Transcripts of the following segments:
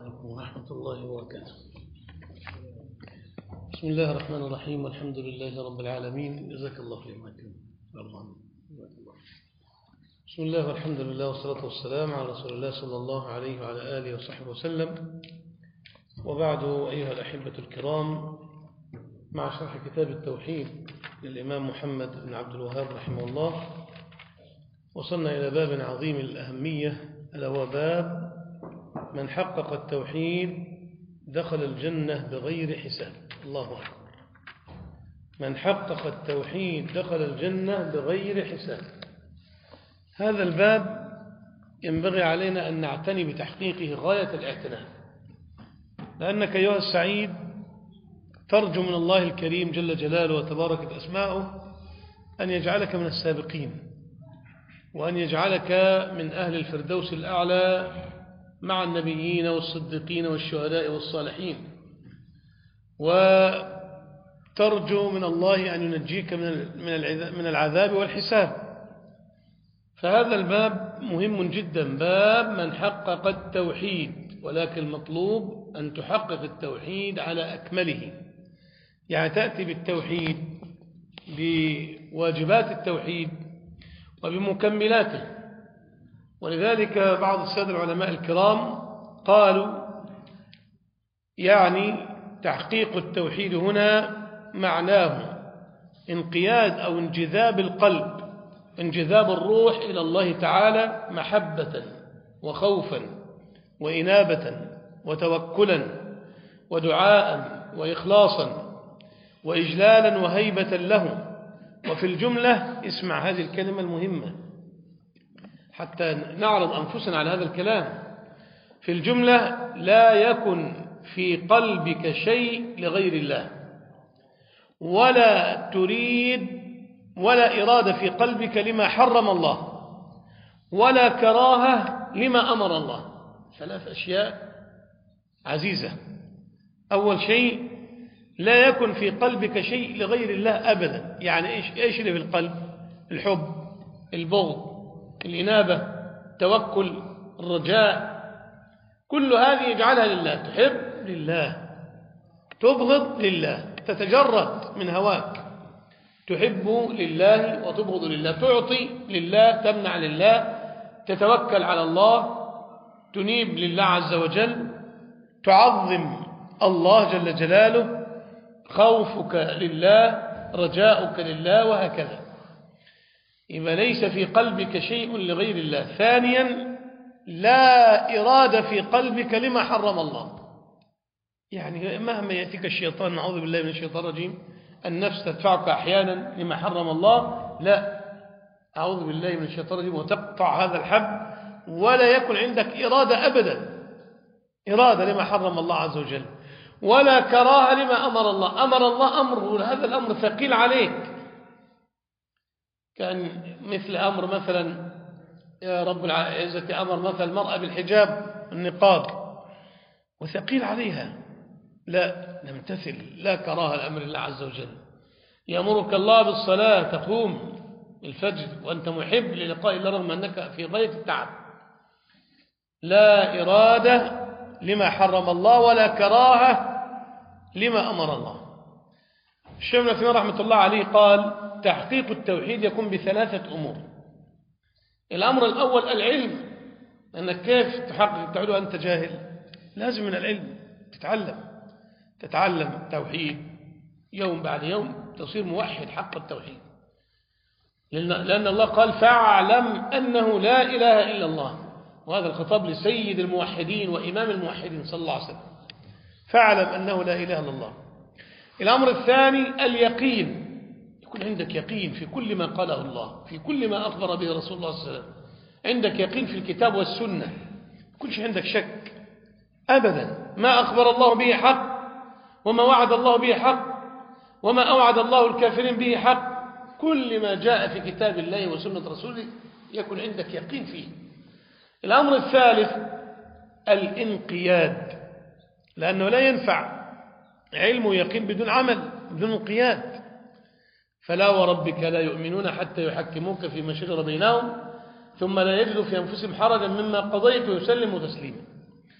عليكم ورحمة الله وبركاته. بسم الله الرحمن الرحيم، والحمد لله رب العالمين. جزاك الله خيرا. بسم الله والحمد لله والصلاة والسلام على رسول الله صلى الله عليه وعلى آله وصحبه وسلم، وبعد أيها الأحبة الكرام، مع شرح كتاب التوحيد للإمام محمد بن عبد الوهاب رحمه الله، وصلنا إلى باب عظيم الأهمية، ألا هو باب من حقق التوحيد دخل الجنة بغير حساب. الله أكبر. من حقق التوحيد دخل الجنة بغير حساب. هذا الباب ينبغي علينا أن نعتني بتحقيقه غاية الاعتناء، لأنك أيها السعيد ترجو من الله الكريم جل جلاله وتباركت أسماؤه أن يجعلك من السابقين، وأن يجعلك من أهل الفردوس الأعلى مع النبيين والصديقين والشهداء والصالحين، وترجو من الله أن ينجيك من العذاب والحساب. فهذا الباب مهم جدا، باب من حقق التوحيد، ولكن المطلوب أن تحقق التوحيد على أكمله، يعني تأتي بالتوحيد بواجبات التوحيد وبمكملاته. ولذلك بعض السادة العلماء الكرام قالوا يعني تحقيق التوحيد هنا معناه انقياد أو انجذاب القلب، انجذاب الروح إلى الله تعالى محبة وخوفا وإنابة وتوكلا ودعاء وإخلاصا وإجلالا وهيبة له. وفي الجملة اسمع هذه الكلمة المهمة حتى نعرض أنفسنا على هذا الكلام. في الجملة لا يكن في قلبك شيء لغير الله، ولا تريد ولا إرادة في قلبك لما حرم الله، ولا كراهة لما أمر الله. ثلاث أشياء عزيزة. أول شيء لا يكن في قلبك شيء لغير الله أبدا. يعني إيش اللي في القلب؟ الحب، البغض، الإنابة، التوكل، الرجاء، كل هذه يجعلها لله. تحب لله، تبغض لله، تتجرد من هواك، تحب لله وتبغض لله، تعطي لله، تمنع لله، تتوكل على الله، تنيب لله عز وجل، تعظم الله جل جلاله، خوفك لله، رجاؤك لله، وهكذا. إذا ليس في قلبك شيء لغير الله. ثانيا لا إرادة في قلبك لما حرم الله. يعني مهما يأتيك الشيطان، نعوذ بالله من الشيطان الرجيم، النفس تدفعك أحيانا لما حرم الله، لا، أعوذ بالله من الشيطان الرجيم، وتقطع هذا الحبل، ولا يكن عندك إرادة أبدا، إرادة لما حرم الله عز وجل، ولا كراهة لما أمر الله. أمر الله أمره، هذا الأمر ثقيل عليك، كان مثل أمر مثلا يا رب العزة أمر مثلا المرأة بالحجاب النقاب وثقيل عليها، لا نمتثل، لا كراهة لأمر الله عز وجل. يأمرك الله بالصلاة، تقوم الفجر وأنت محب للقاء الله رغم أنك في غاية التعب. لا إرادة لما حرم الله، ولا كراهة لما أمر الله. الشيخ ابن عثيمين رحمة الله عليه قال تحقيق التوحيد يكون بثلاثة أمور. الأمر الأول العلم، أنك كيف تحقق التوحيد وأنت جاهل؟ لازم من العلم تتعلم التوحيد يوم بعد يوم، تصير موحد حق التوحيد، لأن الله قال فاعلم أنه لا إله إلا الله، وهذا الخطاب لسيد الموحدين وإمام الموحدين صلى الله عليه وسلم، فاعلم أنه لا إله إلا الله. الأمر الثاني اليقين، يكون عندك يقين في كل ما قاله الله، في كل ما أخبر به رسول الله صلى الله عليه وسلم، عندك يقين في الكتاب والسنة، ما يكونش عندك شك أبدا. ما أخبر الله به حق، وما وعد الله به حق، وما أوعد الله الكافرين به حق. كل ما جاء في كتاب الله وسنة رسوله يكون عندك يقين فيه. الأمر الثالث الانقياد، لأنه لا ينفع علم ويقين بدون عمل، بدون انقياد. فلا وربك لا يؤمنون حتى يحكموك فيما شجر بينهم ثم لا يجدوا في أنفسهم حرجا مما قضيت ويسلموا تسليما.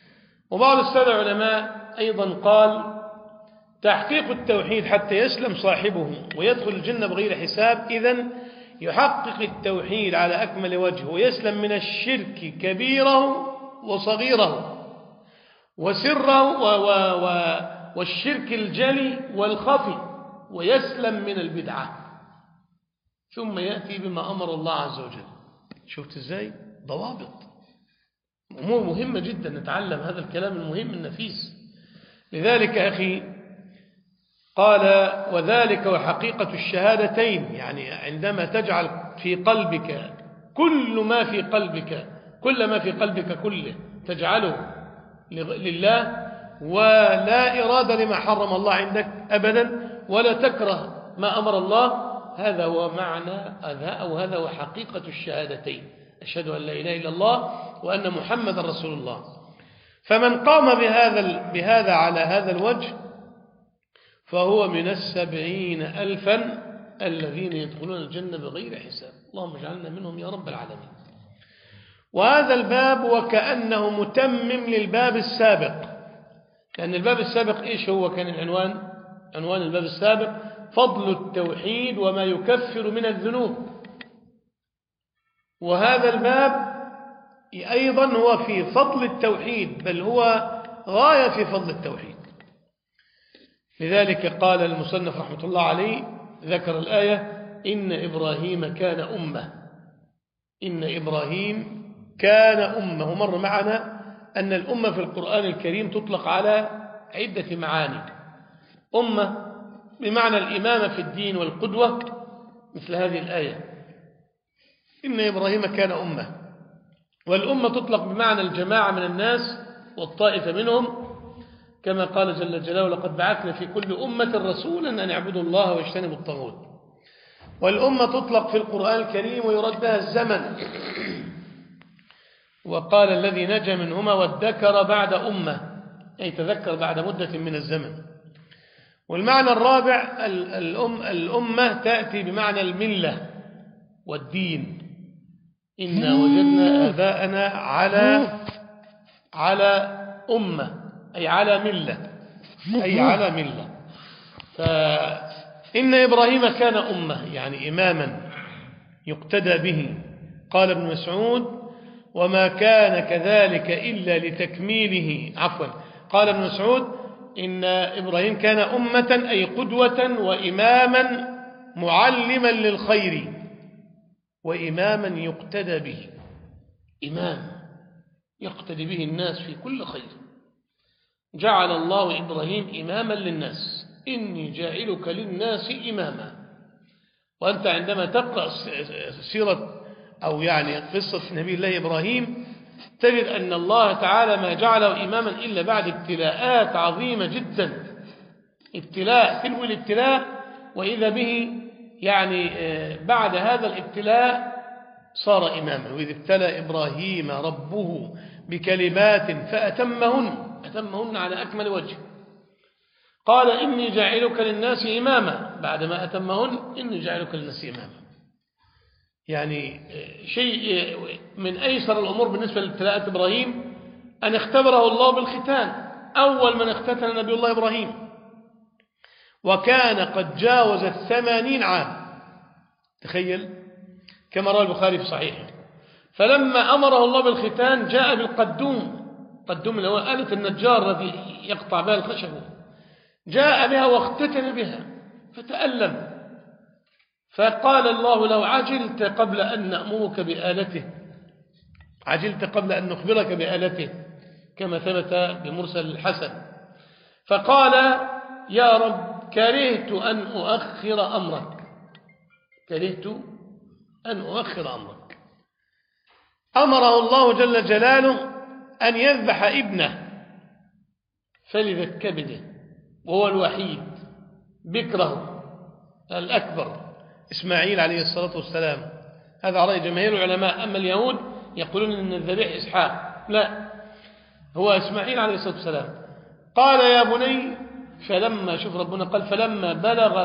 وبعض السادة العلماء أيضا قال تحقيق التوحيد حتى يسلم صاحبه ويدخل الجنة بغير حساب، إذن يحقق التوحيد على أكمل وجه ويسلم من الشرك كبيره وصغيره وسره والشرك الجلي والخفي، ويسلم من البدعة، ثم يأتي بما أمر الله عز وجل. شفت إزاي؟ ضوابط، أمور مهمة جدا، نتعلم هذا الكلام المهم النفيس. لذلك أخي قال وذلك وحقيقة الشهادتين، يعني عندما تجعل في قلبك كل ما في قلبك كله تجعله لله، ولا إرادة لما حرم الله عندك أبدا، ولا تكره ما أمر الله، هذا هو معنى هذا هو حقيقة الشهادتين، أشهد أن لا إله إلا الله وأن محمد رسول الله. فمن قام بهذا على هذا الوجه فهو من 70,000 الذين يدخلون الجنة بغير حساب، اللهم اجعلنا منهم يا رب العالمين. وهذا الباب وكأنه متمم للباب السابق، لأن الباب السابق إيش هو كان العنوان؟ عنوان الباب السابق فضل التوحيد وما يكفر من الذنوب، وهذا الباب أيضا هو في فضل التوحيد، بل هو غاية في فضل التوحيد. لذلك قال المصنف رحمة الله عليه ذكر الآية إن إبراهيم كان أمة، إن إبراهيم كان أمة. ومر معنا أن الأمة في القرآن الكريم تطلق على عدة معاني. أمة بمعنى الإمامة في الدين والقدوة، مثل هذه الآية إن إبراهيم كان أمة. والأمة تطلق بمعنى الجماعة من الناس والطائفة منهم، كما قال جل جلاله لقد بعثنا في كل أمة رسولا أن اعبدوا الله واجتنبوا الطاغوت. والأمة تطلق في القرآن الكريم ويراد بها الزمن، وقال الذي نجا منهما وادكر بعد أمة، أي تذكر بعد مدة من الزمن. والمعنى الرابع الأمة تأتي بمعنى الملة والدين، إنا وجدنا آباءنا على أمة، أي على ملة، أي على ملة. فإن إبراهيم كان أمة يعني إماما يقتدى به. قال ابن مسعود وما كان كذلك إلا لتكميله، قال ابن مسعود إن إبراهيم كان أمة أي قدوة وإماما معلما للخير وإماما يقتدى به، إمام يقتدي به الناس في كل خير. جعل الله إبراهيم إماما للناس، إني جاعلك للناس إماما. وأنت عندما تقرأ سيرة أو يعني قصة نبي الله إبراهيم تجد أن الله تعالى ما جعله إماما إلا بعد ابتلاءات عظيمة جدا، ابتلاء تلو الابتلاء، وإذا به يعني بعد هذا الابتلاء صار إماما. وإذ ابتلى إبراهيم ربه بكلمات فأتمهن على أكمل وجه. قال إني جاعلك للناس إماما، بعدما أتمهن إني جاعلك للناس إماما. يعني شيء من أيسر الأمور بالنسبة لابتلاءات إبراهيم أن اختبره الله بالختان. أول من اختتن نبي الله إبراهيم، وكان قد جاوز 80 عام، تخيل، كما روى البخاري في صحيحه. فلما أمره الله بالختان جاء بالقدوم، قدوم اللي هو آلة النجار الذي يقطع بها الخشب، جاء بها واختتن بها فتألم، فقال الله له عجلت قبل أن نأمرك بآلته، عجلت قبل أن نخبرك بآلته، كما ثبت بمرسل الحسن. فقال يا رب كرهت أن أؤخر أمرك، كرهت أن أؤخر أمرك. أمره الله جل جلاله أن يذبح ابنه فلذت كبده، وهو الوحيد بكره الأكبر إسماعيل عليه الصلاة والسلام. هذا رأي جماهير العلماء. أما اليهود يقولون أن الذبيح إسحاق، لا، هو إسماعيل عليه الصلاة والسلام. قال يا بني، فلما شوف ربنا قال فلما بلغ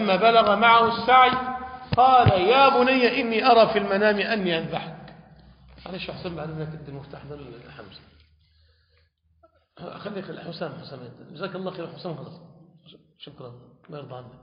معه السعي قال يا بني إني أرى في المنام أني أذبحك معلش حسام بعد إذنك تدي المفتاح ده لحمزة. خليك حسام جزاك الله خير حسام خلاص شكرا الله يرضى عنك.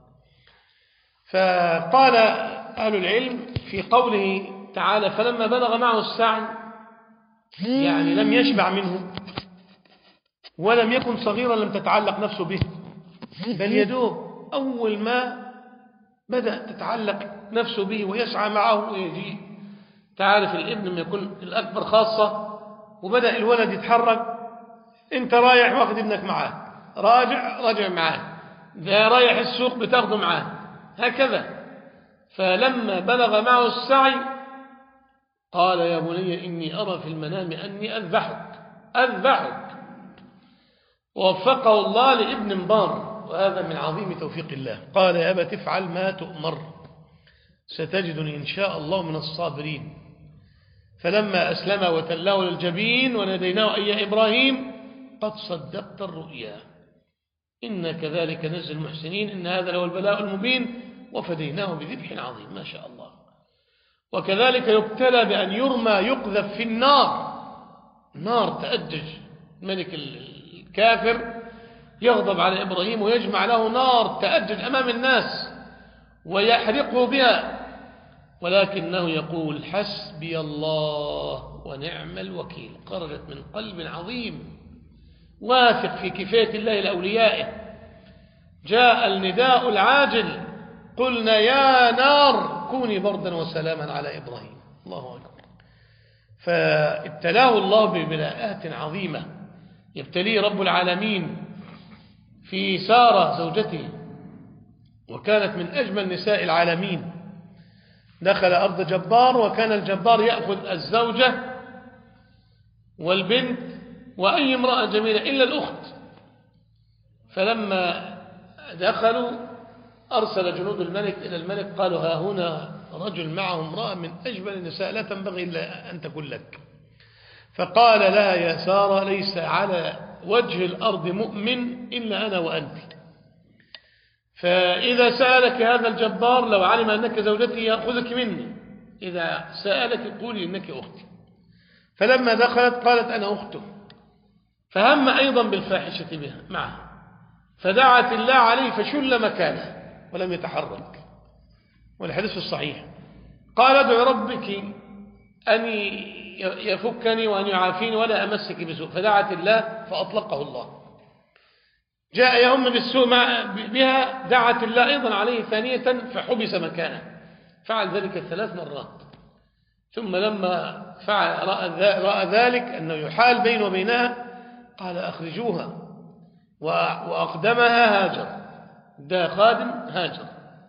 فقال أهل العلم في قوله تعالى فلما بلغ معه السعي يعني لم يشبع منه ولم يكن صغيرا لم تتعلق نفسه به، بل يدوب أول ما بدأ تتعلق نفسه به ويسعى معه ويجي. تعرف الابن لما يكون الأكبر خاصة وبدأ الولد يتحرك، انت رايح واخد ابنك معاه، راجع معاه، ده رايح السوق بتاخده معاه، هكذا. فلما بلغ معه السعي قال يا بني إني أرى في المنام أني أذبحك. ووفقه الله لابن بار، وهذا من عظيم توفيق الله. قال يا أبت افعل ما تؤمر ستجدني إن شاء الله من الصابرين. فلما أسلم وتلاه للجبين وناديناه أي يا إبراهيم قد صدقت الرؤيا إن كذلك نجزي المحسنين إن هذا لهو البلاء المبين وفديناه بذبح عظيم. ما شاء الله. وكذلك يبتلى بأن يرمى يقذف في النار تأجج الملك الكافر يغضب على إبراهيم ويجمع له نار تأجج أمام الناس ويحرقه بها، ولكنه يقول حسبي الله ونعم الوكيل. خرجت من قلب عظيم واثق في كفاية الله لأوليائه. جاء النداء العاجل قلنا يا نار كوني بردا وسلاما على إبراهيم. الله أكبر. فابتلاه الله ببلاءات عظيمة، يبتليه رب العالمين في سارة زوجته، وكانت من أجمل نساء العالمين. دخل أرض جبار، وكان الجبار يأخذ الزوجة والبنت وأي امرأة جميلة إلا الأخت. فلما دخلوا أرسل جنود الملك إلى الملك قالوا ها هنا رجل معه امرأة من أجمل النساء لا تنبغي إلا أن تكون لك. فقال لها يا سارة ليس على وجه الأرض مؤمن إلا أنا وأنت، فإذا سألك هذا الجبار لو علم أنك زوجتي يأخذك مني، إذا سألك قولي إنك أختي. فلما دخلت قالت أنا أخته، فهم أيضا بالفاحشة بها معه، فدعت الله عليه فشل مكانه ولم يتحرك، والحديث في الصحيح. قال ادعو ربك أن يفكني وأن يعافيني ولا أمسك بسوء، فدعت الله فأطلقه الله. جاء يوم بالسوء بها، دعت الله أيضا عليه ثانية فحبس مكانه، فعل ذلك 3 مرات. ثم لما رأى ذلك أنه يحال بينه وبينها قال أخرجوها، وأقدمها هاجر، ده خادم هاجر.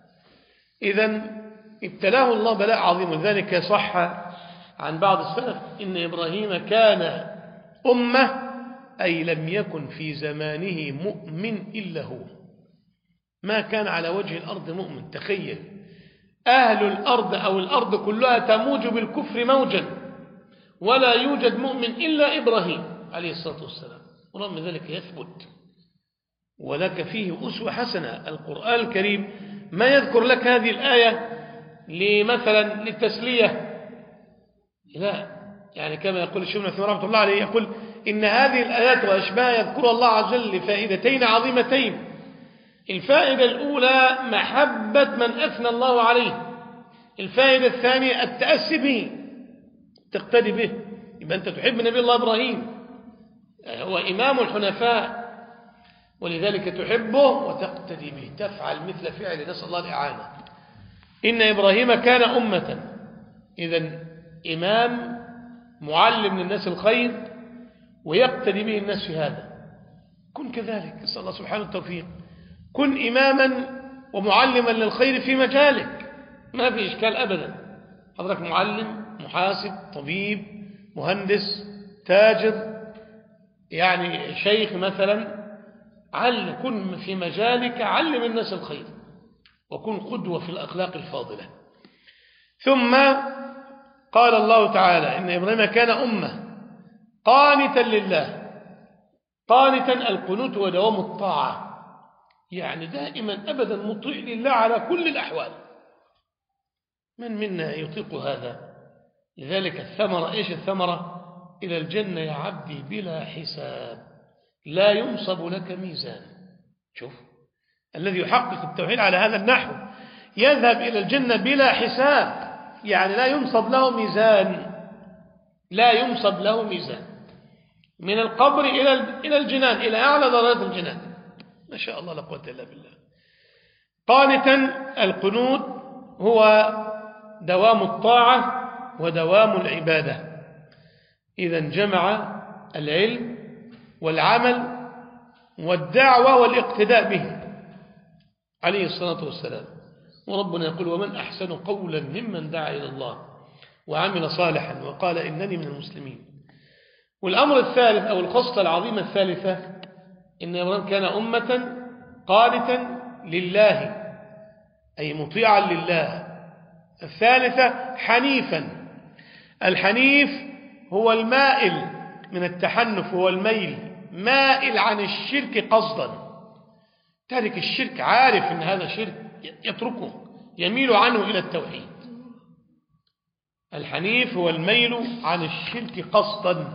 إذن ابتلاه الله بلاء عظيم. ولذلك صح عن بعض السلف إن إبراهيم كان أمة، أي لم يكن في زمانه مؤمن إلا هو، ما كان على وجه الأرض مؤمن. تخيل أهل الأرض أو الأرض كلها تموج بالكفر موجا ولا يوجد مؤمن إلا إبراهيم عليه الصلاة والسلام، ورغم ذلك يثبت. ولك فيه أسوة حسنة. القرآن الكريم ما يذكر لك هذه الآية مثلا للتسلية، لا، يعني كما يقول الشيخ ابن عثيمين رحمة الله عليه، يقول إن هذه الآيات وأشباهها يذكر الله عز وجل لفائدتين عظيمتين. الفائدة الأولى محبة من أثنى الله عليه، الفائدة الثانية التأسي به، تقتدي به. يبقى أنت تحب نبي الله إبراهيم، هو إمام الحنفاء، ولذلك تحبه وتقتدي به، تفعل مثل فعل، نسأل الله الإعانة. إن إبراهيم كان أمة، إذن إمام معلم للناس الخير ويقتدي به الناس في هذا. كن كذلك، نسأل الله سبحانه التوفيق. كن إماما ومعلما للخير في مجالك، ما في إشكال أبدا. حضرتك معلم، محاسب، طبيب، مهندس، تاجر، يعني شيخ مثلا، كن في مجالك علم الناس الخير، وكن قدوة في الأخلاق الفاضلة. ثم قال الله تعالى إن إبراهيم كان أمة قانتا لله. قانتا، القنوت ودوام الطاعة، يعني دائما أبدا مطيع لله على كل الأحوال. من منا يطيق هذا؟ لذلك الثمرة، إيش الثمرة؟ إلى الجنة يا عبدي بلا حساب، لا ينصب لك ميزان. شوف الذي يحقق التوحيد على هذا النحو يذهب إلى الجنة بلا حساب، يعني لا ينصب له ميزان، لا ينصب له ميزان، من القبر إلى الجنان، إلى أعلى درجات الجنان. ما شاء الله لا قوة إلا بالله. قانتا، القنوت هو دوام الطاعة ودوام العبادة، إذا جمع العلم والعمل والدعوة والاقتداء به عليه الصلاة والسلام. وربنا يقول: ومن أحسن قولا ممن دعا إلى الله وعمل صالحا وقال إنني من المسلمين. والأمر الثالث أو الخصلة العظيمة الثالثة، إن إبراهيم كان أمة قانتا لله، أي مطيعا لله. الثالثة حنيفا. الحنيف هو المائل من التحنف، هو الميل، مائل عن الشرك قصدا، تارك الشرك، عارف أن هذا شرك يتركه، يميل عنه إلى التوحيد. الحنيف هو الميل عن الشرك قصدا.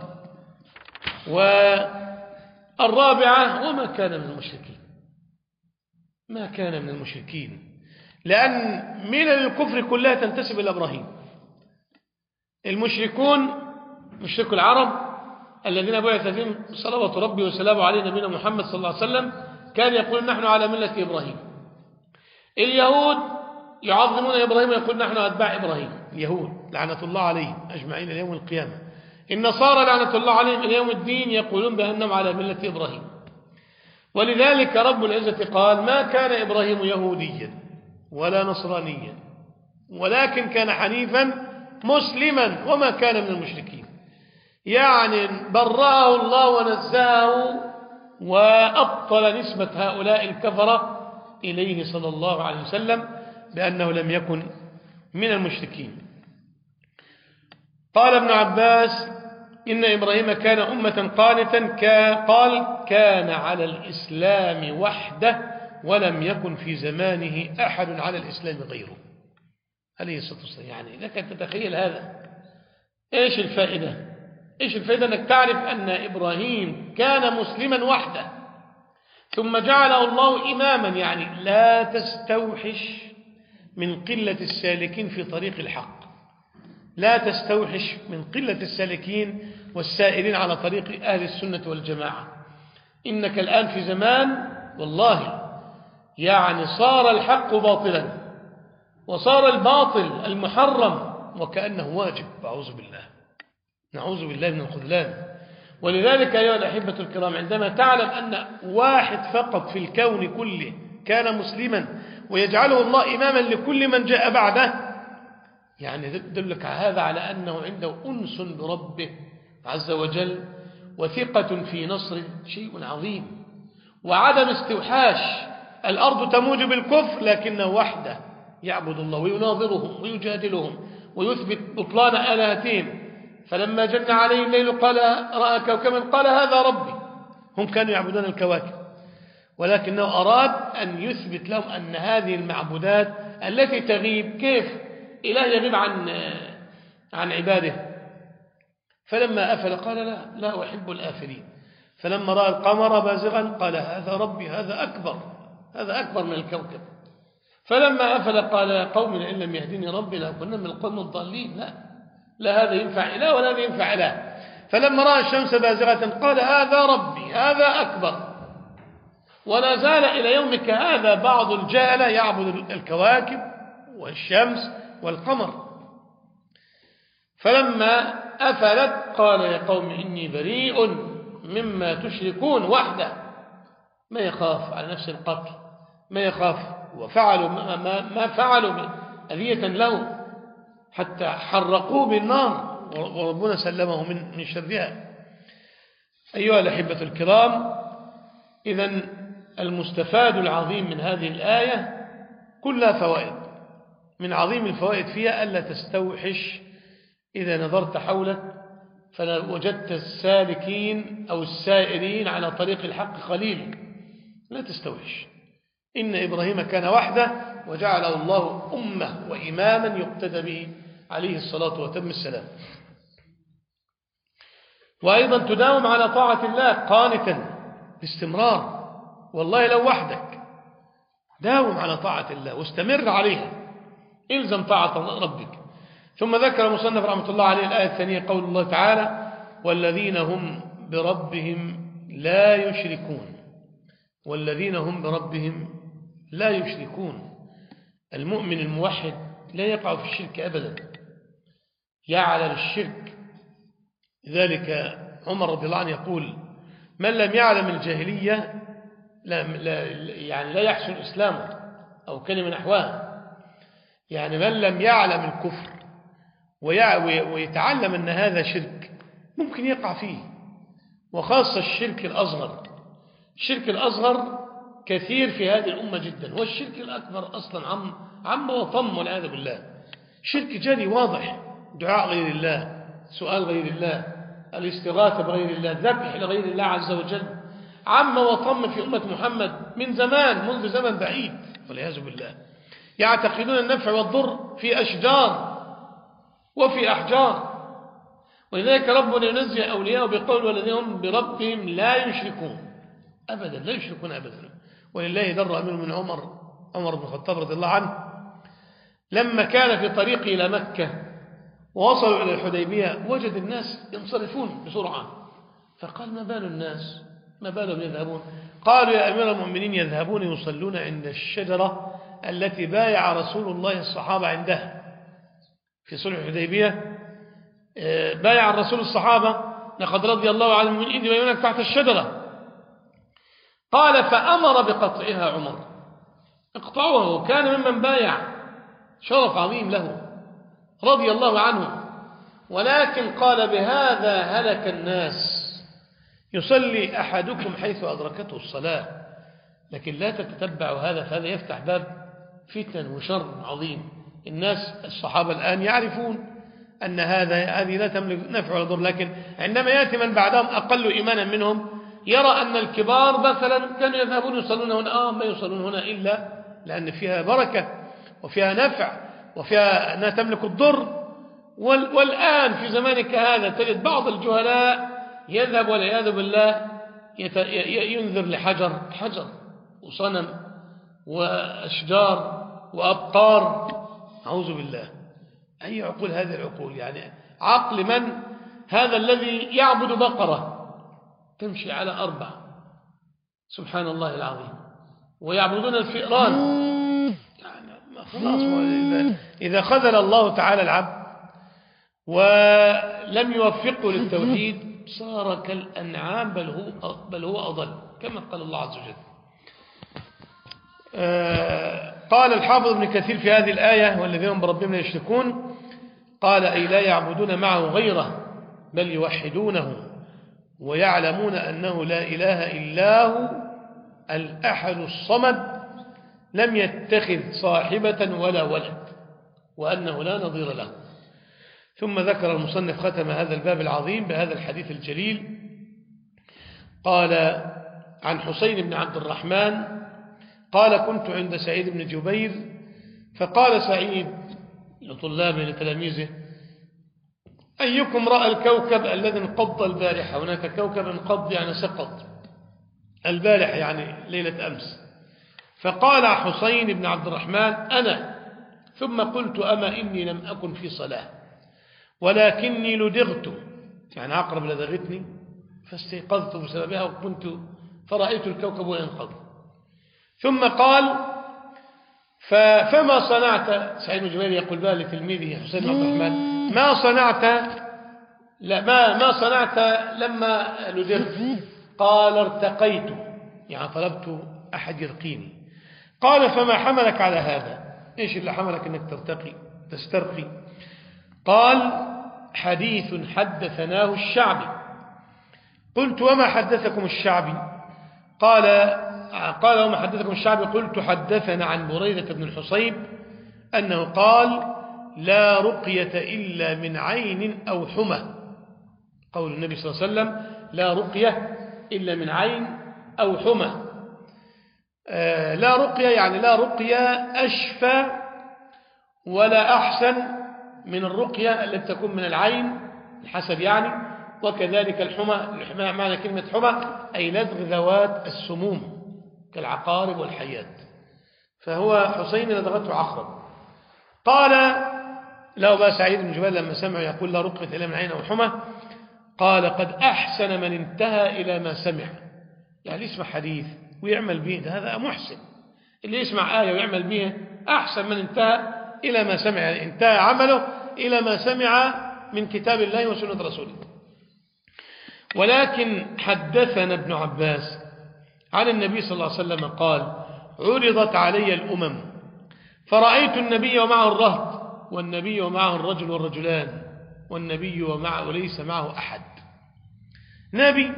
والرابعة: وما كان من المشركين. ما كان من المشركين، لأن ملل الكفر كلها تنتسب إلى إبراهيم. المشركون، مشرك العرب الذين بعث فيهم صلوات ربي وسلامه عليه نبينا محمد صلى الله عليه وسلم، كان يقول: نحن على ملة إبراهيم. اليهود يعظمون إبراهيم ويقول: نحن أتباع إبراهيم. اليهود لعنة الله عليهم أجمعين إلى يوم القيامة. النصارى لعنة الله عليهم إلى يوم الدين يقولون بأنهم على ملة إبراهيم. ولذلك رب العزة قال: ما كان إبراهيم يهوديا ولا نصرانيا ولكن كان حنيفا مسلما وما كان من المشركين. يعني برأه الله ونزهه وأبطل نسبة هؤلاء الكفرة إليه صلى الله عليه وسلم بأنه لم يكن من المشركين. قال ابن عباس: إن إبراهيم كان أمة قانتا، قال: كان على الإسلام وحده ولم يكن في زمانه أحد على الإسلام غيره عليه الصلاة والسلام. يعني لك أن تتخيل هذا. إيش الفائدة؟ إيش الفائدة أنك تعرف أن إبراهيم كان مسلما وحده ثم جعله الله إماما. يعني لا تستوحش من قلة السالكين في طريق الحق، لا تستوحش من قلة السالكين والسائرين على طريق أهل السنة والجماعة. إنك الآن في زمان والله يعني صار الحق باطلا وصار الباطل المحرم وكأنه واجب. أعوذ بالله، نعوذ بالله من الخذلان. ولذلك أيها الأحبة الكرام، عندما تعلم أن واحد فقط في الكون كله كان مسلما ويجعله الله إماما لكل من جاء بعده، يعني يدلك هذا على أنه عنده أنس بربه عز وجل وثقة في نصر، شيء عظيم، وعدم استوحاش. الأرض تموج بالكفر لكنه وحده يعبد الله ويناظرهم ويجادلهم ويثبت بطلان آلهتهم. فلما جن عليه الليل قال رأى كوكبا قال هذا ربي. هم كانوا يعبدون الكواكب، ولكنه أراد أن يثبت لهم أن هذه المعبودات التي تغيب، كيف إله يغيب عن عباده؟ فلما أفل قال لا أحب الآفلين. فلما رأى القمر بازغا قال هذا ربي، هذا أكبر من الكوكب. فلما أفل قال يا قوم لئن لم يهدني ربي لأكونن من القوم الضالين. لا هذا ينفع إله ولا هذا ينفع إله. فلما رأى الشمس بازغة قال هذا ربي، هذا أكبر. ولا زال إلى يومك هذا بعض الجهلة يعبد الكواكب والشمس والقمر. فلما أفلت قال يا قوم إني بريء مما تشركون وحده. ما يخاف على نفس القتل، ما يخاف، وفعلوا ما فعلوا أذية له حتى حرقوه بالنار وربنا سلمه من شرها. أيها الأحبة الكرام، إذن المستفاد العظيم من هذه الآية كلها فوائد. من عظيم الفوائد فيها ألا تستوحش إذا نظرت حولك فوجدت السالكين أو السائرين على طريق الحق قليل، لا تستوحش. إن إبراهيم كان وحده وجعله الله أمة وإماما يقتدى به عليه الصلاة وتم السلام. وأيضا تداوم على طاعة الله قانتا باستمرار، والله لو وحدك داوم على طاعة الله واستمر عليها، إلزم طاعة ربك. ثم ذكر المصنف رحمة الله عليه الآية الثانية، قول الله تعالى: والذين هم بربهم لا يشركون. والذين هم بربهم لا يشركون. المؤمن الموحد لا يقع في الشرك أبدا، يعلى للشرك. لذلك عمر رضي الله عنه يقول: من لم يعلم الجاهلية لا يحسن إسلامه، أو كلمة نحوها. يعني من لم يعلم الكفر ويتعلم أن هذا شرك ممكن يقع فيه، وخاصة الشرك الأصغر. الشرك الأصغر كثير في هذه الأمة جدا، والشرك الأكبر أصلا عم وطم والعياذ بالله. شرك جلي واضح، دعاء غير الله، سؤال غير الله، الاستغاثة بغير الله، ذبح لغير الله عز وجل، عم وطم في أمة محمد من زمان، منذ زمن بعيد والعياذ بالله. يعتقدون النفع والضر في أشجار وفي أحجار. ولذلك ربنا ينزه أولياءه بقول: والذين هم بربهم لا يشركون أبدا، لا يشركون أبدا. ولله در أمير من عمر بن الخطاب رضي الله عنه، لما كان في طريقه إلى مكة ووصلوا إلى الحديبية وجد الناس ينصرفون بسرعة، فقال: ما بال الناس، ما بالهم يذهبون؟ قالوا: يا أمير المؤمنين يذهبون يصلون عند الشجرة التي بايع رسول الله الصحابة عندها في صلح الحديبية. بايع الرسول الصحابة: لقد رضي الله عنهم من إذ يبايعونك تحت الشجرة. قال: فأمر بقطعها عمر، اقطعوها، وكان ممن بايع، شرف عظيم له رضي الله عنه. ولكن قال: بهذا هلك الناس، يصلي أحدكم حيث أدركته الصلاة. لكن لا تتتبع هذا، فهذا يفتح باب فتن وشر عظيم. الناس الصحابة الآن يعرفون أن هذه لا تملك نفع ولا ضر، لكن عندما يأتي من بعدهم أقل إيمانا منهم يرى أن الكبار مثلا كانوا يذهبون يصلون هنا، ما يصلون هنا إلا لأن فيها بركة وفيها نفع وفيها أنها تملك الضر. والآن في زمانك هذا تجد بعض الجهلاء يذهب والعياذ بالله ينذر لحجر وصنم وأشجار وأبقار، أعوذ بالله. أي عقول هذه العقول؟ يعني عقل من هذا الذي يعبد بقرة تمشي على 4، سبحان الله العظيم، ويعبدون الفئران. يعني خلاص، إذا خذل الله تعالى العبد ولم يوفقه للتوحيد صار كالأنعام، بل هو أضل، كما قال الله عز وجل. قال الحافظ ابن كثير في هذه الآية: والذين هم بربهم لا يشركون، قال: أي لا يعبدون معه غيره، بل يوحدونه ويعلمون أنه لا إله إلا هو الأحد الصمد، لم يتخذ صاحبة ولا ولد، وأنه لا نظير له. ثم ذكر المصنف ختم هذا الباب العظيم بهذا الحديث الجليل. قال: عن حسين بن عبد الرحمن قال: كنت عند سعيد بن جبير، فقال سعيد لطلابه لتلاميذه: أيكم رأى الكوكب الذي انقض البارحة؟ هناك كوكب انقض يعني سقط، البارح يعني ليلة أمس. فقال حسين بن عبد الرحمن: أنا. ثم قلت: أما إني لم أكن في صلاة ولكني لدغت، يعني عقرب لدغتني فاستيقظت بسببها وكنت فرأيت الكوكب ينقض. ثم قال: فما صنعت؟ سعيد بن جبير يقول بقى لتلميذه حسين بن عبد الرحمن: ما صنعت لما لدغت؟ قال: ارتقيت، يعني طلبت أحد يرقيني. قال: فما حملك على هذا؟ إيش اللي حملك أنك تسترقي؟ قال: حديث حدثناه الشعبي. قلت: وما حدثكم الشعبي؟ قال: وما حدثكم الشعبي؟ قلت: حدثنا عن بريدة بن الحصيب أنه قال: لا رقية إلا من عين أو حمى. قول النبي صلى الله عليه وسلم: لا رقية إلا من عين أو حمى. لا رقية يعني لا رقية أشفى ولا أحسن من الرقية التي تكون من العين الحسد يعني، وكذلك الحمى معنى كلمة حمى أي لدغ ذوات السموم كالعقارب والحيات، فهو حسين لدغته عقرب. قال له بقى سعيد بن جبير لما سمع يقول لا رقية إلا من عين أو حمى، قال قد أحسن من انتهى إلى ما سمع. يعني يسمع حديث ويعمل به، هذا محسن. اللي يسمع آية ويعمل بها أحسن من انتهى إلى ما سمع، يعني انتهى عمله إلى ما سمع من كتاب الله وسنة رسوله. ولكن حدثنا ابن عباس عن النبي صلى الله عليه وسلم قال عرضت علي الأمم فرأيت النبي ومعه الرهط، والنبي ومعه الرجل والرجلان، والنبي ومعه وليس معه أحد. نبي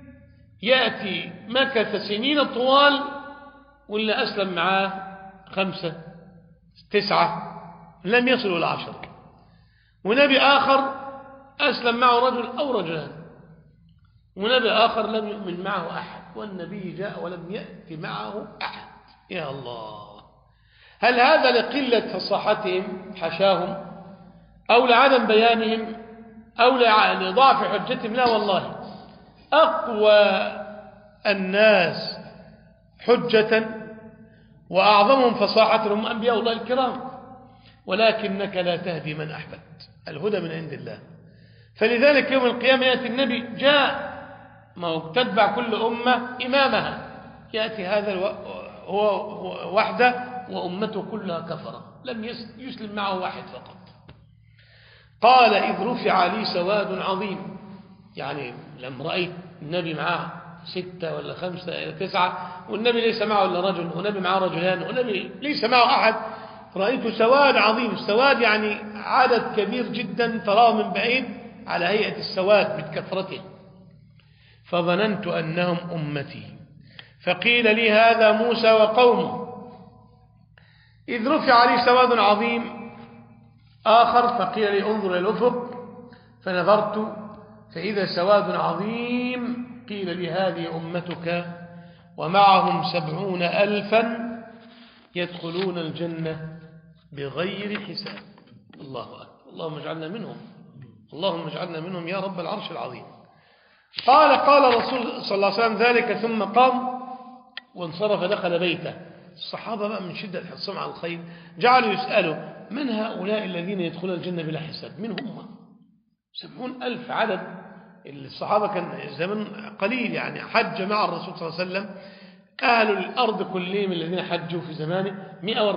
يأتي مكث سنين طوال واللي أسلم معاه 5 9 لم يصلوا إلى 10، ونبي آخر أسلم معه رجل أو رجلان، ونبي آخر لم يؤمن معه أحد، والنبي جاء ولم يأتي معه أحد. يا الله، هل هذا لقلة فصاحتهم حشاهم أو لعدم بيانهم أو لضعف حجتهم؟ لا والله، أقوى الناس حجة وأعظمهم فصاحة هم أنبياء الله الكرام، ولكنك لا تهدي من أحببت، الهدى من عند الله. فلذلك يوم القيامة يأتي النبي جاء، ما هو تتبع كل أمة إمامها، يأتي هذا هو وحده وأمته كلها كفرة، لم يسلم معه واحد فقط. قال إذ رفع لي سواد عظيم، يعني لما رأيت النبي معاه 6 ولا 5 إلى 9، والنبي ليس معه إلا رجل، والنبي معه رجلان، والنبي ليس معه أحد، رأيت سواد عظيم. السواد يعني عدد كبير جدا تراه من بعيد على هيئة السواد بكثرته، فظننت أنهم أمتي، فقيل لي هذا موسى وقومه. إذ رفع لي سواد عظيم آخر فقيل لي انظر إلى الأفق، فنظرت فإذا سواد عظيم، قيل لي هذه أمتك ومعهم 70,000 يدخلون الجنة بغير حساب. الله أكبر، اللهم اجعلنا منهم، اللهم اجعلنا منهم يا رب العرش العظيم. قال رسول صلى الله عليه وسلم ذلك ثم قام وانصرف دخل بيته. الصحابة بقى من شدة حرصهم على الخير جعلوا يسألوا من هؤلاء الذين يدخلون الجنة بلا حساب؟ من هم؟ 70,000 عدد. الصحابة كان زمن قليل، يعني حج مع الرسول صلى الله عليه وسلم أهل الأرض كلهم الذين حجوا في زمانه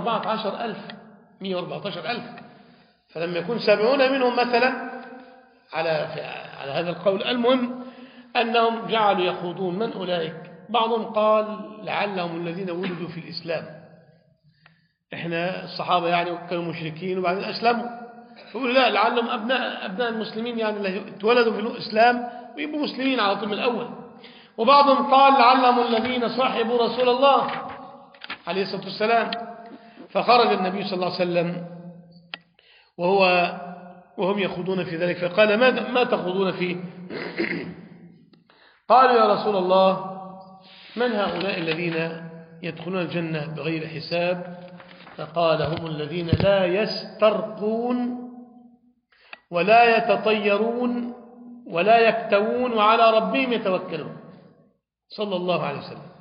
114,000. فلما يكون 70 منهم مثلا على هذا القول، المهم أنهم جعلوا يخوضون من أولئك. بعضهم قال لعلهم الذين ولدوا في الإسلام، إحنا الصحابة يعني كانوا مشركين وبعدين أسلموا، فقولوا لا لعلهم أبناء المسلمين، يعني اللي اتولدوا في الإسلام ويبقوا مسلمين على طول من الأول. وبعضهم قال لعلهم الذين صاحبوا رسول الله عليه الصلاة والسلام. فخرج النبي صلى الله عليه وسلم وهم يخوضون في ذلك، فقال ما تخوضون فيه؟ قالوا يا رسول الله من هؤلاء الذين يدخلون الجنة بغير حساب؟ فقال هم الذين لا يسترقون ولا يتطيرون ولا يكتوون وعلى ربهم يتوكلون، صلى الله عليه وسلم.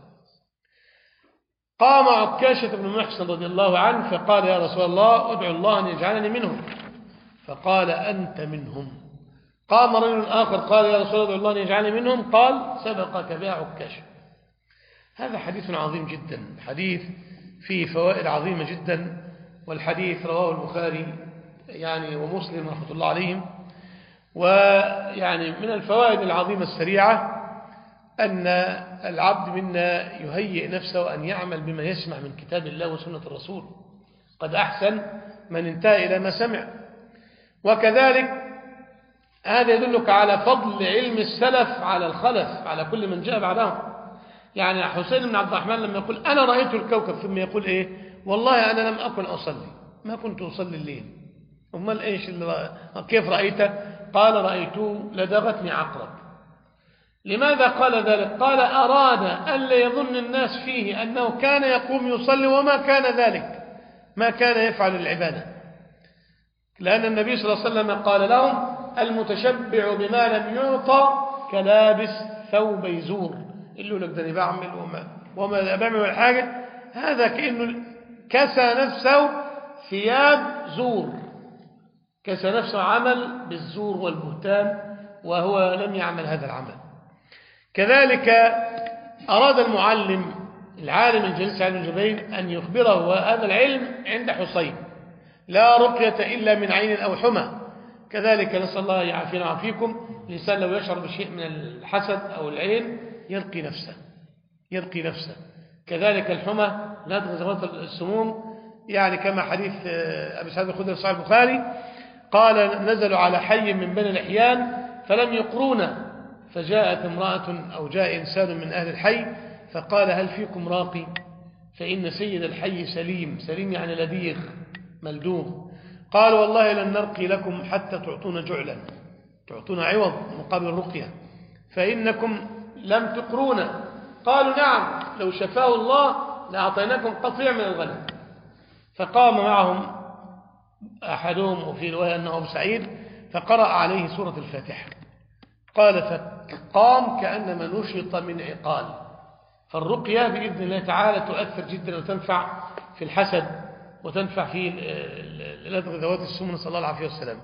قام عكاشة بن محصن رضي الله عنه فقال يا رسول الله ادعو الله أن يجعلني منهم، فقال أنت منهم. قام رجل آخر قال يا رسول الله ادعو الله أن يجعلني منهم، قال سبقك بها عكاشة. هذا حديث عظيم جدا، حديث فيه فوائد عظيمة جدا، والحديث رواه البخاري يعني ومسلم رحمة الله عليهم. ويعني من الفوائد العظيمة السريعة أن العبد منا يهيئ نفسه أن يعمل بما يسمع من كتاب الله وسنة الرسول، قد أحسن من انتهى إلى ما سمع. وكذلك هذا يدلك على فضل علم السلف على الخلف على كل من جاء بعدهم. يعني حسين بن عبد الرحمن لما يقول أنا رأيت الكوكب، ثم يقول إيه والله أنا لم أكن أصلي، ما كنت أصلي الليل. أمال إيش كيف رأيته؟ قال رأيته لدغتني عقرب. لماذا قال ذلك؟ قال أراد أن لا يظن الناس فيه أنه كان يقوم يصلي وما كان ذلك، ما كان يفعل العبادة، لأن النبي صلى الله عليه وسلم قال لهم: المتشبع بما لم يعطى كلابس ثوب زور. اللي يقول لك ده أنا بعمل وما بعمل ولا حاجة، هذا كأنه كسى نفسه ثياب زور، كسى نفسه عمل بالزور والبهتان، وهو لم يعمل هذا العمل. كذلك أراد المعلم العالم الجليل سعيد بن جبير أن يخبره هذا العلم عند حصين: لا رقية إلا من عين أو حمى. كذلك نسأل الله يعافينا ويعافيكم. الإنسان لو يشعر بشيء من الحسد أو العين يرقي نفسه. كذلك الحمى لا غزوات السموم، يعني كما حديث أبي سعيد الخدري في صحيح البخاري قال: نزلوا على حي من بني الإحيان فلم يقرونا، فجاءت امرأة أو جاء إنسان من أهل الحي فقال: هل فيكم راقي؟ فإن سيد الحي سليم يعني لديغ ملدوغ. قال: والله لن نرقي لكم حتى تعطونا جعلا، تعطونا عوض مقابل الرقية، فإنكم لم تقرونا. قالوا: نعم، لو شفاه الله لأعطيناكم قطيع من الغنم. فقام معهم أحدهم، وفي رواية أنه أبو سعيد، فقرأ عليه سورة الفاتحة. قال: فقام كأنما نشط من عقال. فالرقية بإذن الله تعالى تؤثر جدا وتنفع في الحسد وتنفع في ذوات السم، نسأل الله العافية والسلام.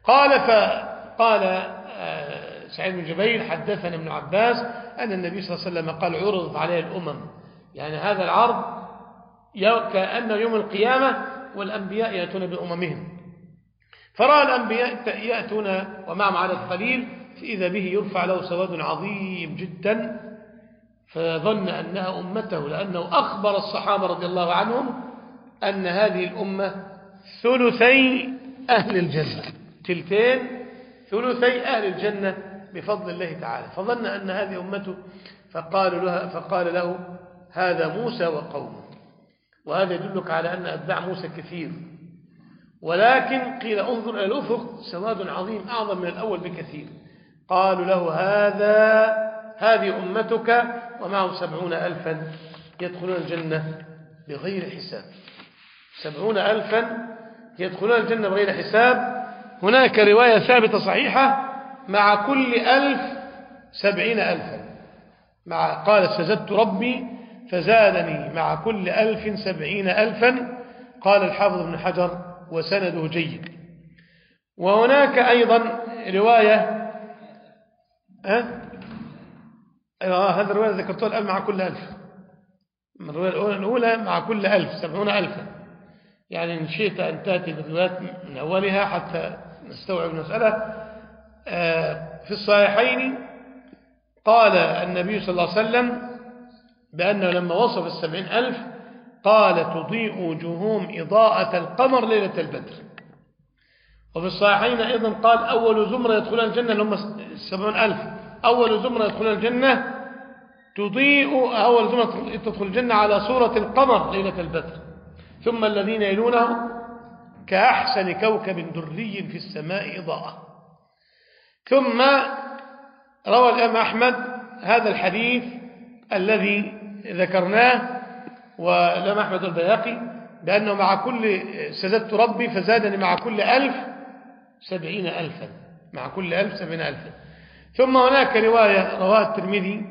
قال سعيد بن جبير: حدثنا ابن عباس أن النبي صلى الله عليه وسلم قال: عرض عليه الأمم، يعني هذا العرض كأنه يوم القيامة والأنبياء يأتون بأممهم. فرأى الأنبياء يأتون ومعهم عدد قليل، فإذا به يرفع له سواد عظيم جدا، فظن أنها أمته، لأنه أخبر الصحابة رضي الله عنهم أن هذه الأمة ثلثي أهل الجنة، تلتين ثلثي أهل الجنة بفضل الله تعالى، فظن أن هذه أمته، فقال له: هذا موسى وقومه. وهذا يدلك على أن أتباع موسى كثير، ولكن قيل: انظر إلى الأفق سواد عظيم أعظم من الأول بكثير. قالوا له: هذه أمتك ومعهم 70,000 يدخلون الجنة بغير حساب. 70,000 يدخلون الجنة بغير حساب. هناك رواية ثابتة صحيحة: مع كل 1000 70,000. قال: سزدت ربي فزادني مع كل 1000 70,000. قال الحافظ ابن حجر: وسنده جيد. وهناك أيضا رواية هذا الرواية ذكرتها الآن مع كل 1000. الرواية الأولى مع كل 1000 70,000. يعني إن شئت أن تأتي بالروايات من أولها حتى نستوعب المسألة. في الصحيحين قال النبي صلى الله عليه وسلم بأنه لما وصف 70,000 قال: تضيء وجوههم إضاءة القمر ليلة البدر. وفي الصحيحين أيضا قال: أول زمرة يدخلون الجنة اللي هم 70,000، أول زمرة يدخلون الجنة أول زمرة تدخل الجنة على صورة القمر ليلة البدر، ثم الذين يلونه كأحسن كوكب دري في السماء إضاءة. ثم روى الإمام أحمد هذا الحديث الذي ذكرناه، والإمام أحمد البيهقي، بأنه مع كل سزدت ربي فزادني مع كل 1000 70,000، مع كل 1000 70,000. ثم هناك رواية رواها الترمذي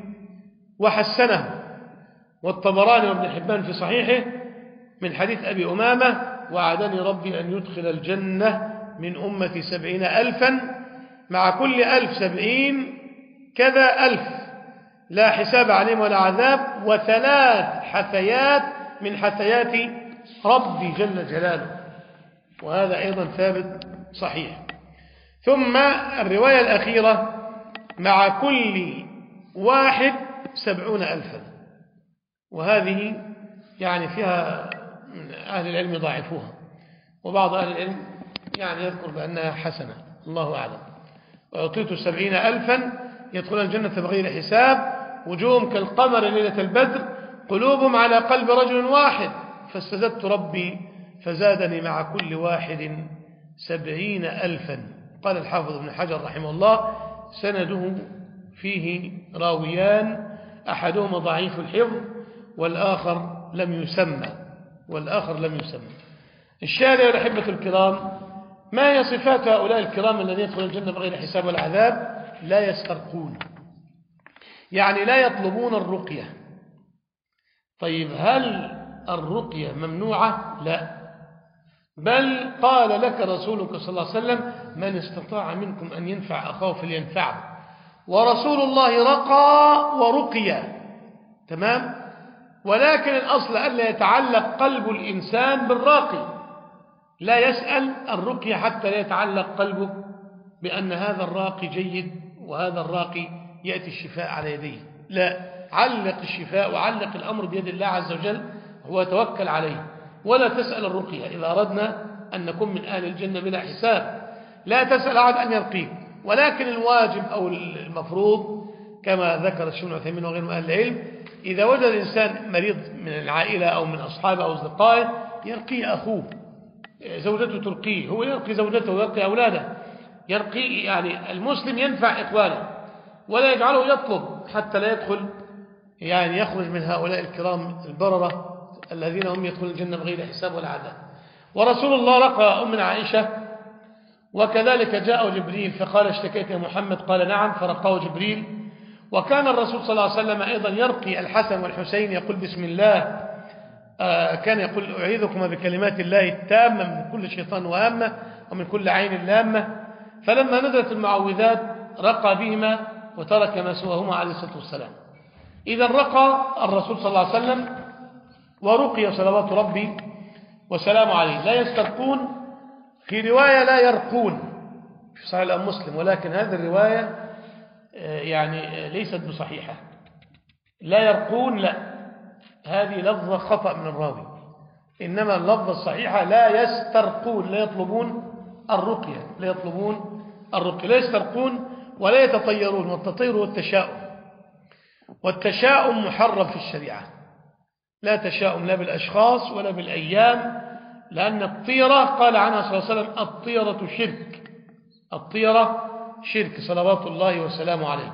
وحسنه والطبراني وابن حبان في صحيحه من حديث أبي أمامة: وعدني ربي أن يدخل الجنة من أمتي 70,000 مع كل 1000 70 كذا 1000 لا حساب عليهم ولا عذاب، و3 حثيات من حثيات ربي جل جلاله. وهذا أيضا ثابت صحيح. ثم الرواية الأخيرة: مع كل واحد 70,000. وهذه يعني فيها أهل العلم ضاعفوها، وبعض أهل العلم يعني يذكر بأنها حسنة، الله أعلم. وأعطيت 70,000 يدخلون الجنة بغير حساب، وجوههم كالقمر ليلة البدر، قلوبهم على قلب رجل واحد، فاستزدت ربي فزادني مع كل واحد 70,000. قال الحافظ ابن حجر رحمه الله: سنده فيه راويان، أحدهما ضعيف الحفظ والآخر لم يسمى. الشارع الأحبة الكرام ما هي صفات هؤلاء الكرام الذين يدخلون الجنة بغير حساب ولا عذاب؟ لا يسترقون، يعني لا يطلبون الرقية. طيب هل الرقية ممنوعة؟ لا، بل قال لك رسولك صلى الله عليه وسلم: من استطاع منكم أن ينفع أخاه فلينفعه. ورسول الله رقى ورقي، تمام؟ ولكن الأصل ألا يتعلق قلب الإنسان بالراقي، لا يسأل الرقية حتى لا يتعلق قلبه بأن هذا الراقي جيد وهذا الراقي يأتي الشفاء على يديه. لا، علق الشفاء وعلق الأمر بيد الله عز وجل وتوكل عليه، ولا تسأل الرقية. إذا أردنا أن نكون من أهل الجنة بلا حساب لا تسأل أحد أن يرقيك، ولكن الواجب أو المفروض كما ذكر الشيخ ابن عثيمين وغيره من أهل العلم، إذا وجد الإنسان مريض من العائلة أو من أصحابه أو أصدقائه يرقي أخوه، زوجته ترقيه، هو يرقي زوجته ويرقي أولاده، يرقي. يعني المسلم ينفع إخوانه ولا يجعله يطلب حتى لا يدخل، يعني يخرج من هؤلاء الكرام البررة الذين هم يدخلون الجنة بغير حساب ولا عذاب. ورسول الله رقى أمنا عائشة، وكذلك جاء جبريل فقال: اشتكيت يا محمد؟ قال: نعم، فرقاه جبريل. وكان الرسول صلى الله عليه وسلم أيضا يرقي الحسن والحسين، يقول: بسم الله، كان يقول: أعيذكما بكلمات الله التامة من كل شيطان وهامة ومن كل عين لامة. فلما نزلت المعوذات رقى بهما وترك ما سواهما عليه الصلاة والسلام. إذا رقى الرسول صلى الله عليه وسلم ورقي صلوات ربي وسلام عليه. لا يسترقون، في رواية لا يرقون في صحيح الإمام مسلم، ولكن هذه الرواية يعني ليست بصحيحة. لا يرقون، لا، هذه لفظة خطأ من الراوي، إنما اللفظة الصحيحة لا يسترقون، لا يطلبون الرقية، لا يطلبون الرقية، لا يسترقون ولا يتطيرون. والتطير هو التشاؤم، والتشاؤم محرم في الشريعة. لا تشاؤم لا بالأشخاص ولا بالأيام، لأن الطيرة قال عنها صلى الله عليه وسلم: الطيرة شرك، الطيرة شرك صلوات الله وسلامه عليه.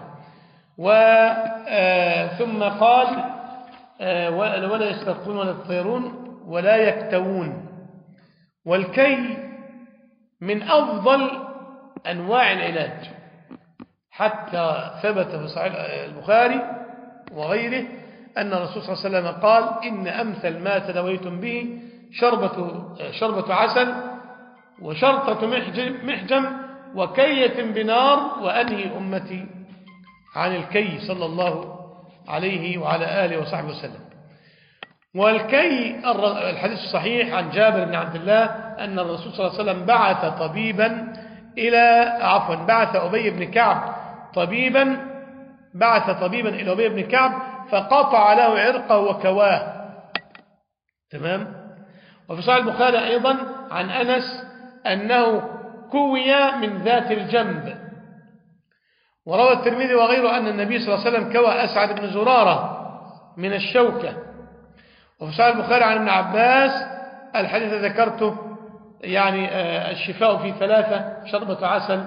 ثم قال: ولا يسترقون ولا يتطيرون ولا يكتوون. والكي من أفضل أنواع العلاج، حتى ثبت في صحيح البخاري وغيره أن الرسول صلى الله عليه وسلم قال: إن أمثل ما تدويتم به شربة عسل وشرطة محجم وكية بنار وأنهي أمتي عن الكي، صلى الله عليه وعلى آله وصحبه وسلم. والكي الحديث الصحيح عن جابر بن عبد الله أن الرسول صلى الله عليه وسلم بعث أبي بن كعب طبيبا إلى أبي بن كعب فقطع له عرقه وكواه، تمام. وفي صحيح البخاري أيضا عن أنس أنه كوي من ذات الجنب. وروى الترمذي وغيره أن النبي صلى الله عليه وسلم كوى أسعد بن زرارة من الشوكة. وفي صحيح البخاري عن ابن عباس الحديث ذكرته، يعني الشفاء في 3: شربة عسل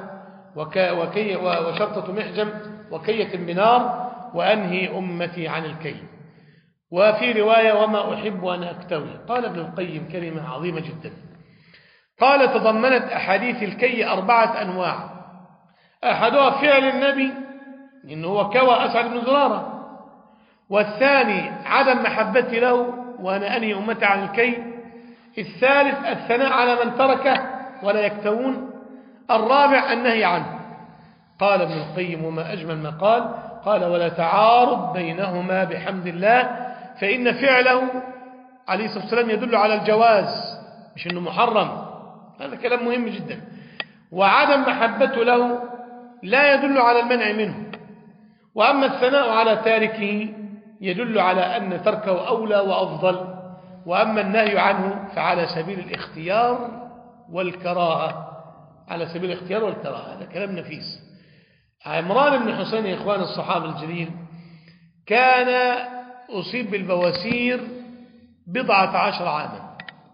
وشرطة محجم وكية بنار وأنهي أمتي عن الكي. وفي رواية: وما أحب أن أكتوي. قال ابن القيم كلمة عظيمة جدا، قال: تضمنت أحاديث الكي 4 أنواع. أحدها فعل النبي إنه هو كوى أسعد بن زرارة، والثاني عدم محبتي له وأنا أنهي أمتي عن الكي، الثالث الثناء على من تركه ولا يكتوون، الرابع النهي عنه. قال ابن القيم: وما أجمل ما قال: ولا تعارض بينهما بحمد الله، فإن فعله عليه الصلاة والسلام يدل على الجواز مش أنه محرم. هذا كلام مهم جدا. وعدم محبته له لا يدل على المنع منه. وأما الثناء على تاركه يدل على أن تركه أولى وأفضل. وأما النهي عنه فعلى سبيل الاختيار والكراهة، على سبيل الاختيار والكراهة. هذا كلام نفيس. عمران بن حسين يا إخوان الصحابة الجليل كان أصيب بالبواسير 14 عاما،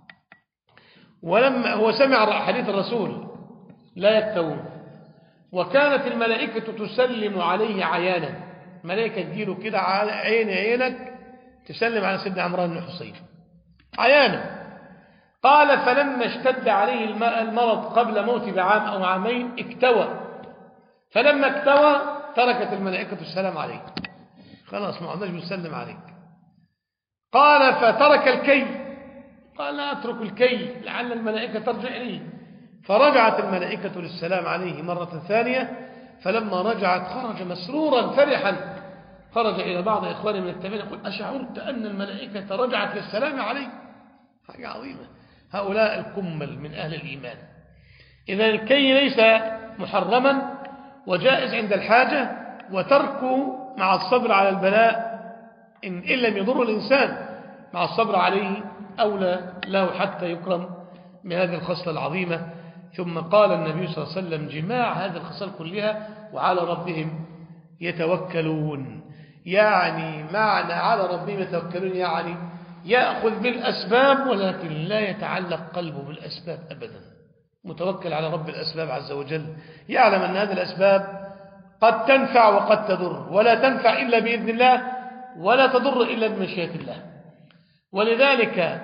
ولما هو سمع حديث الرسول لا يكتوون، وكانت الملائكة تسلم عليه عيانا، ملائكة تجيله كده عينك تسلم على سيدنا عمران بن حسين عيانا. قال فلما اشتد عليه المرض قبل موت بعام أو عامين اكتوى، فلما اكتوى تركت الملائكة السلام عليه، خلاص ما عدناش بنسلم عليك. قال فترك الكي، قال لا أترك الكي لعل الملائكة ترجع إليه، فرجعت الملائكة للسلام عليه مرة ثانية. فلما رجعت خرج مسرورا فرحا، خرج إلى بعض إخوانه من التابعين يقول أشعرت أن الملائكة رجعت للسلام عليه؟ حاجة عظيمة. هؤلاء الكمل من أهل الإيمان. إذا الكي ليس محرما وجائز عند الحاجة، وتركه مع الصبر على البلاء إن لم يضر الإنسان مع الصبر عليه أولى له حتى يكرم بهذه الخصلة العظيمة. ثم قال النبي صلى الله عليه وسلم جماع هذه الخصال كلها وعلى ربهم يتوكلون. يعني معنى على ربهم يتوكلون يعني يأخذ بالأسباب ولكن لا يتعلق قلبه بالأسباب أبدا، متوكل على رب الأسباب عز وجل، يعلم أن هذه الأسباب قد تنفع وقد تضر، ولا تنفع إلا بإذن الله ولا تضر إلا بمشيئة الله. ولذلك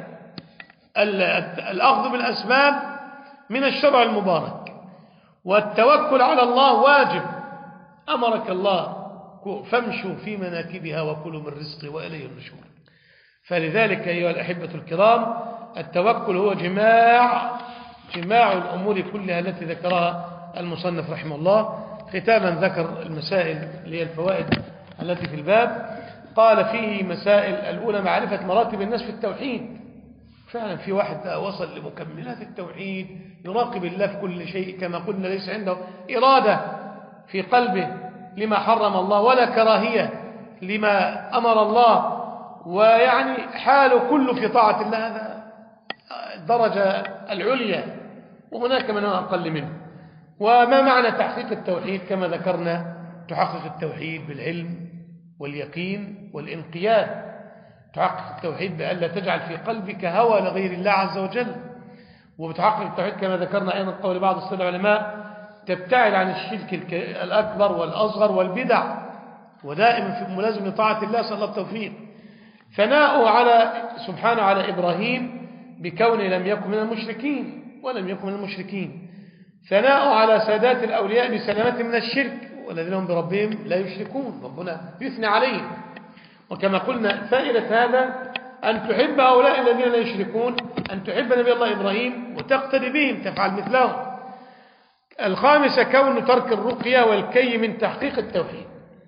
الأخذ بالأسباب من الشرع المبارك، والتوكل على الله واجب. أمرك الله فامشوا في مناكبها وكلوا من رزقه وإليه النشور. فلذلك أيها الأحبة الكرام التوكل هو جماع الأمور كلها التي ذكرها المصنف رحمه الله. ختاما ذكر المسائل اللي هي الفوائد التي في الباب. قال فيه مسائل الأولى معرفة مراتب الناس في التوحيد. فعلا في واحد وصل لمكملات التوحيد، يراقب الله في كل شيء كما قلنا، ليس عنده إرادة في قلبه لما حرم الله ولا كراهية لما أمر الله، ويعني حاله كله في طاعة الله. هذا الدرجة العليا، وهناك من هو أقل منه. وما معنى تحقيق التوحيد؟ كما ذكرنا تحقق التوحيد بالعلم واليقين والانقياد. تحقق التوحيد بأن لا تجعل في قلبك هوى لغير الله عز وجل. وبتحقق التوحيد كما ذكرنا أيضا قول بعض السادة العلماء تبتعد عن الشرك الأكبر والأصغر والبدع، ودائما في ملازم لطاعة الله صلى الله التوفيق. ثناؤه على سبحانه على إبراهيم بكونه لم يكن من المشركين ولم يكن من المشركين. ثناؤه على سادات الأولياء بسلامة من الشرك والذين هم بربهم لا يشركون، ربنا يثني عليهم. وكما قلنا فائدة هذا أن تحب هؤلاء الذين لا يشركون، أن تحب نبي الله إبراهيم وتقتدي بهم تفعل مثلهم. الخامسة كون ترك الرقية والكي من تحقيق التوحيد.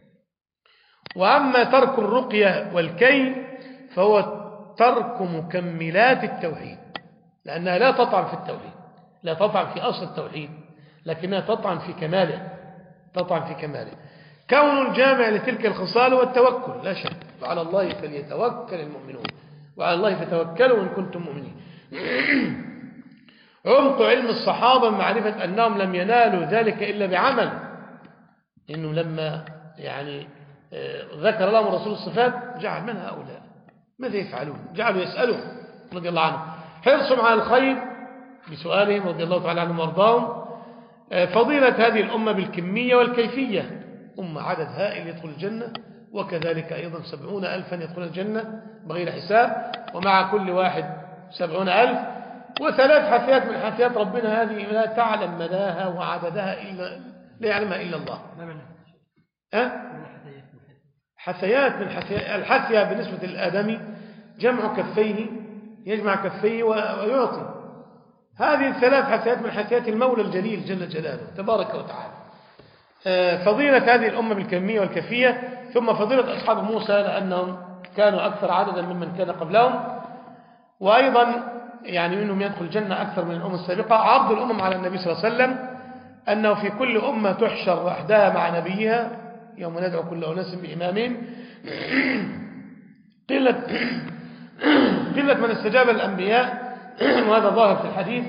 وأما ترك الرقية والكي فهو ترك مكملات التوحيد، لأنها لا تطعن في التوحيد، لا تطعن في أصل التوحيد، لكنها تطعن في كماله، تطعن في كماله. كون الجامع لتلك الخصال والتوكل لا شك، وعلى الله فليتوكل المؤمنون وعلى الله فتوكلوا إن كنتم مؤمنين. عمق علم الصحابة معرفة أنهم لم ينالوا ذلك إلا بعمل، إنه لما يعني ذكر لهم الرسول الصفات جعل من هؤلاء ماذا يفعلون، جعلوا يسألوا رضي الله عنهم، حرصهم على الخير بسؤالهم رضي الله تعالى عنهم وارضاهم. فضيلة هذه الأمة بالكمية والكيفية، أمة عدد هائل يدخل الجنة، وكذلك أيضا 70,000 يدخل الجنة بغير حساب، ومع كل واحد 70,000. وثلاث حثيات من حثيات ربنا هذه لا تعلم مداها وعددها إلا لا يعلمها إلا الله. حثيات من حثيات. الحثية بالنسبة للآدمي جمع كفيه، يجمع كفيه ويعطي. هذه الثلاث حثيات من حثيات المولى الجليل جل جلاله تبارك وتعالى. فضيلة هذه الأمة بالكمية والكفية. ثم فضيلة أصحاب موسى لأنهم كانوا أكثر عددا ممن كان قبلهم، وأيضا يعني منهم يدخل الجنة أكثر من الأمم السابقة. عرض الأمم على النبي صلى الله عليه وسلم أنه في كل أمة تحشر وحدها مع نبيها يوم ندعو كل أناس بإمامهم. قلة من استجاب الأنبياء، وهذا ظاهر في الحديث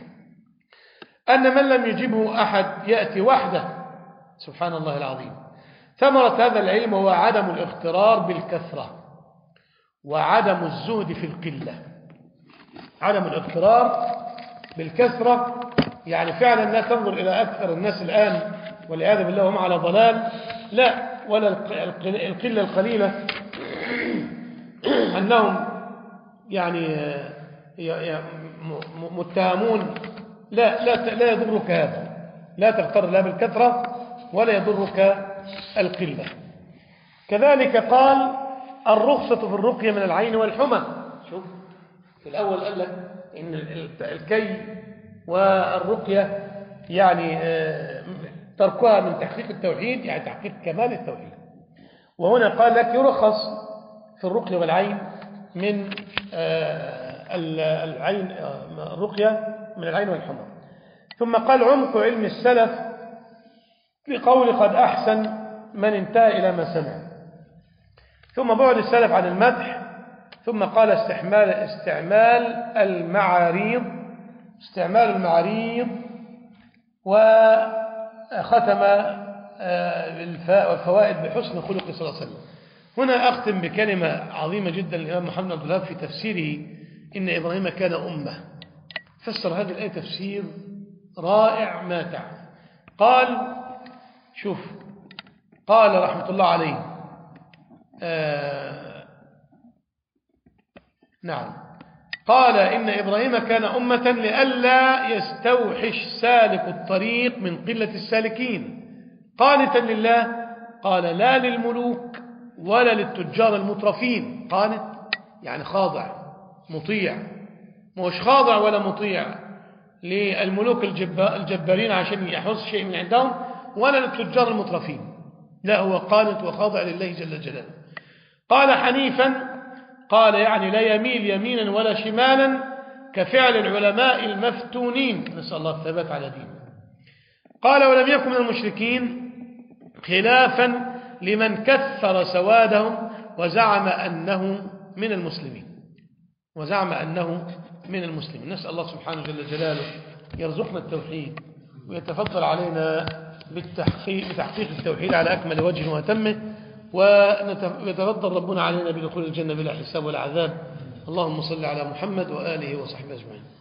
أن من لم يجبه أحد يأتي وحده، سبحان الله العظيم. ثمرة هذا العلم هو عدم الاغترار بالكثرة وعدم الزهد في القلة. عدم الاغترار بالكثرة يعني فعلا لا تنظر إلى أكثر الناس الآن والعياذ بالله هم على ضلال، لا، ولا القلة القليلة أنهم يعني متهمون، لا يضرك هذا، لا تغتر لا بالكثرة ولا يضرك القلة. كذلك قال الرخصة في الرقية من العين والحمى. شوف في الأول قال لك إن الكي والرقية يعني تركها من تحقيق التوحيد، يعني تحقيق كمال التوحيد، وهنا قال لك يرخص في الرقية والعين من العين، الرقية من العين والحمى. ثم قال عمق علم السلف بقول قد أحسن من انتهى إلى ما سمع. ثم بعد السلف عن المدح. ثم قال استعمال المعاريض، وختم الفوائد بحسن خلق صلى الله عليه وسلم. هنا أختم بكلمة عظيمة جدا للإمام محمد عبد الوهاب في تفسيره إن إبراهيم كان أمة. فسر هذه الآية تفسير رائع ماتع. قال شوف، قال رحمة الله عليه نعم، قال إن إبراهيم كان أمة لئلا يستوحش سالك الطريق من قلة السالكين، قانتا لله. قال لا للملوك ولا للتجار المترفين. قانت يعني خاضع مطيع، مش خاضع ولا مطيع للملوك الجبارين عشان يحوز شيء من عندهم، ولا للتجار المترفين، لا، هو قانت وخاضع لله جل جلاله. قال حنيفا، قال يعني لا يميل يمينا ولا شمالا كفعل العلماء المفتونين، نسأل الله الثبات على دينه. قال ولم يكن من المشركين خلافا لمن كثر سوادهم وزعم أنه من المسلمين، نسأل الله سبحانه جل جلاله يرزقنا التوحيد ويتفضل علينا بتحقيق التوحيد على أكمل وجه وأتمه، ويتفضل ربنا علينا بدخول الجنة بلا حساب ولا عذاب. اللهم صل على محمد وآله وصحبه أجمعين.